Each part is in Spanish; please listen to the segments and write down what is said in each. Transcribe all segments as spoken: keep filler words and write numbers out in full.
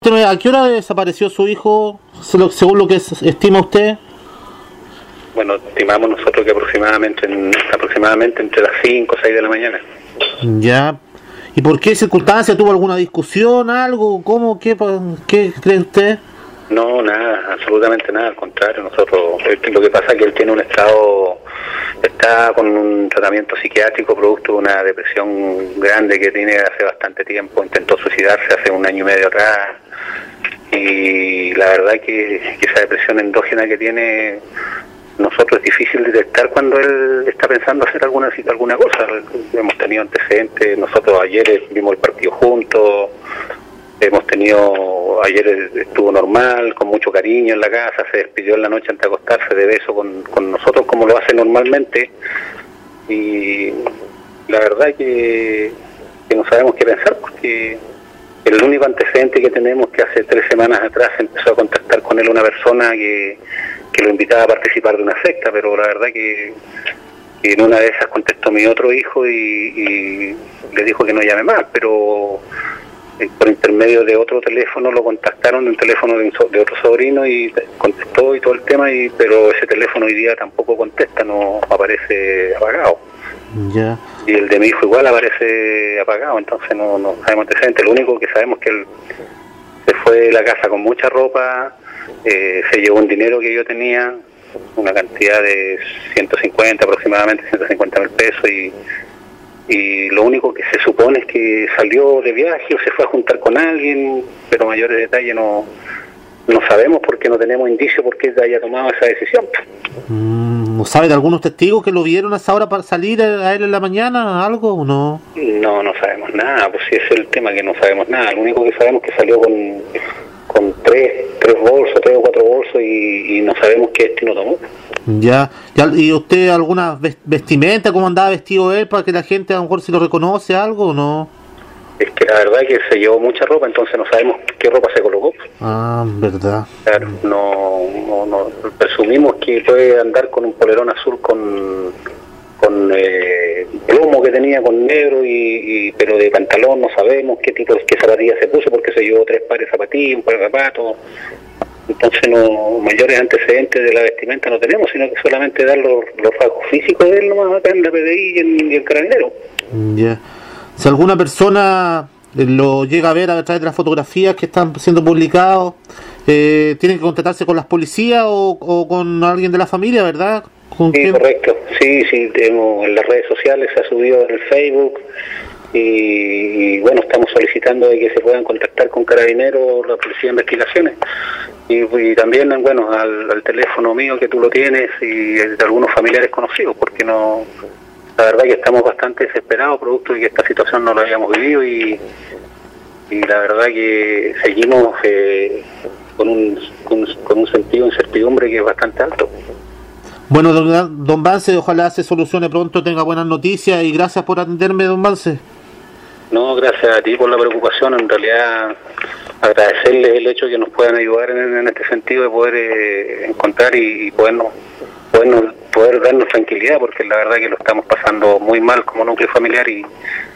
Cuénteme, ¿a qué hora desapareció su hijo, según lo que estima usted? Bueno, estimamos nosotros que aproximadamente en, aproximadamente entre las cinco o seis de la mañana. Ya. ¿Y por qué circunstancia? ¿Tuvo alguna discusión, algo? ¿Cómo? ¿Qué, qué cree usted? No, nada, absolutamente nada, al contrario. Nosotros, lo que pasa es que él tiene un estado, está con un tratamiento psiquiátrico producto de una depresión grande que tiene hace bastante tiempo. Intentó suicidarse hace un año y medio atrás, y la verdad que, que esa depresión endógena que tiene nosotros es difícil detectar cuando él está pensando hacer alguna alguna cosa. Hemos tenido antecedentes, nosotros ayer vimos el partido juntos, hemos tenido, ayer estuvo normal, con mucho cariño en la casa, se despidió en la noche antes de acostarse de beso con, con nosotros como lo hace normalmente, y la verdad que, que no sabemos qué pensar, porque el único antecedente que tenemos es que hace tres semanas atrás empezó a contactar con él una persona que, que lo invitaba a participar de una secta, pero la verdad que, que en una de esas contestó mi otro hijo y, y le dijo que no llame más, pero por intermedio de otro teléfono lo contactaron, de un teléfono de, un so, de otro sobrino, y contestó y todo el tema, y pero ese teléfono hoy día tampoco contesta, no aparece apagado. Ya. Y el de mi hijo igual aparece apagado, entonces no, no sabemos antecedentes. Lo único que sabemos es que él se fue de la casa con mucha ropa, eh, se llevó un dinero que yo tenía, una cantidad de ciento cincuenta aproximadamente, ciento cincuenta mil pesos, y y lo único que se supone es que salió de viaje o se fue a juntar con alguien, pero mayores detalles no no sabemos porque no tenemos indicio por qué haya tomado esa decisión. ¿No sabe de algunos testigos que lo vieron a esa hora para salir a él en la mañana, algo o no? No, no sabemos nada, pues sí, ese es el tema, que no sabemos nada. Lo único que sabemos es que salió con, con tres, tres bolsos, tres o cuatro bolsos, y, y no sabemos qué destino tomó. Ya. ya, ¿y usted alguna vestimenta, cómo andaba vestido él, para que la gente a lo mejor si lo reconoce, algo o no? Es que la verdad es que se llevó mucha ropa, entonces no sabemos qué ropa se colocó. Ah, verdad. Claro, no, no, no presumimos que puede andar con un polerón azul con con eh, plomo que tenía con negro, y, y pero de pantalón no sabemos qué tipo, qué zapatillas se puso, porque se llevó tres pares de zapatillas, un par de zapatos. Entonces no, mayores antecedentes de la vestimenta no tenemos, sino que solamente dar los, los rasgos físicos de él nomás acá en la P D I y en, y en Carabinero. Ya. Yeah. Si alguna persona lo llega a ver a través de las fotografías que están siendo publicadas, eh, tienen que contactarse con las policías o, o con alguien de la familia, ¿verdad? ¿Con sí, quién? Correcto. Sí, sí, tenemos en las redes sociales, se ha subido en el Facebook, y, y bueno, estamos solicitando de que se puedan contactar con Carabineros, la Policía de Investigaciones, y, y también, bueno, al, al teléfono mío que tú lo tienes, y de algunos familiares conocidos, porque no... La verdad que estamos bastante desesperados producto de que esta situación no la habíamos vivido, y, y la verdad que seguimos eh, con, un, con, con un sentido de incertidumbre que es bastante alto. Bueno, don, don Vance, ojalá se solucione pronto, tenga buenas noticias, y gracias por atenderme, don Vance. No, gracias a ti por la preocupación. En realidad, agradecerles el hecho de que nos puedan ayudar en, en este sentido de poder eh, encontrar y, y podernos, podernos, poder darnos tranquilidad, porque la verdad que lo estamos pasando muy mal como núcleo familiar, y,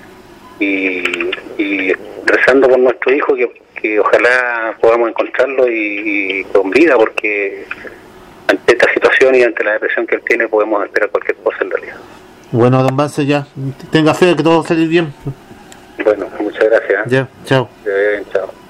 y, y rezando por nuestro hijo que, que ojalá podamos encontrarlo y, y con vida, porque ante esta situación y ante la depresión que él tiene podemos esperar cualquier cosa en realidad. Bueno, don Vance, ya tenga fe de que todo va a salir bien. Bueno, muchas gracias. Ya, chao. Bien, chao.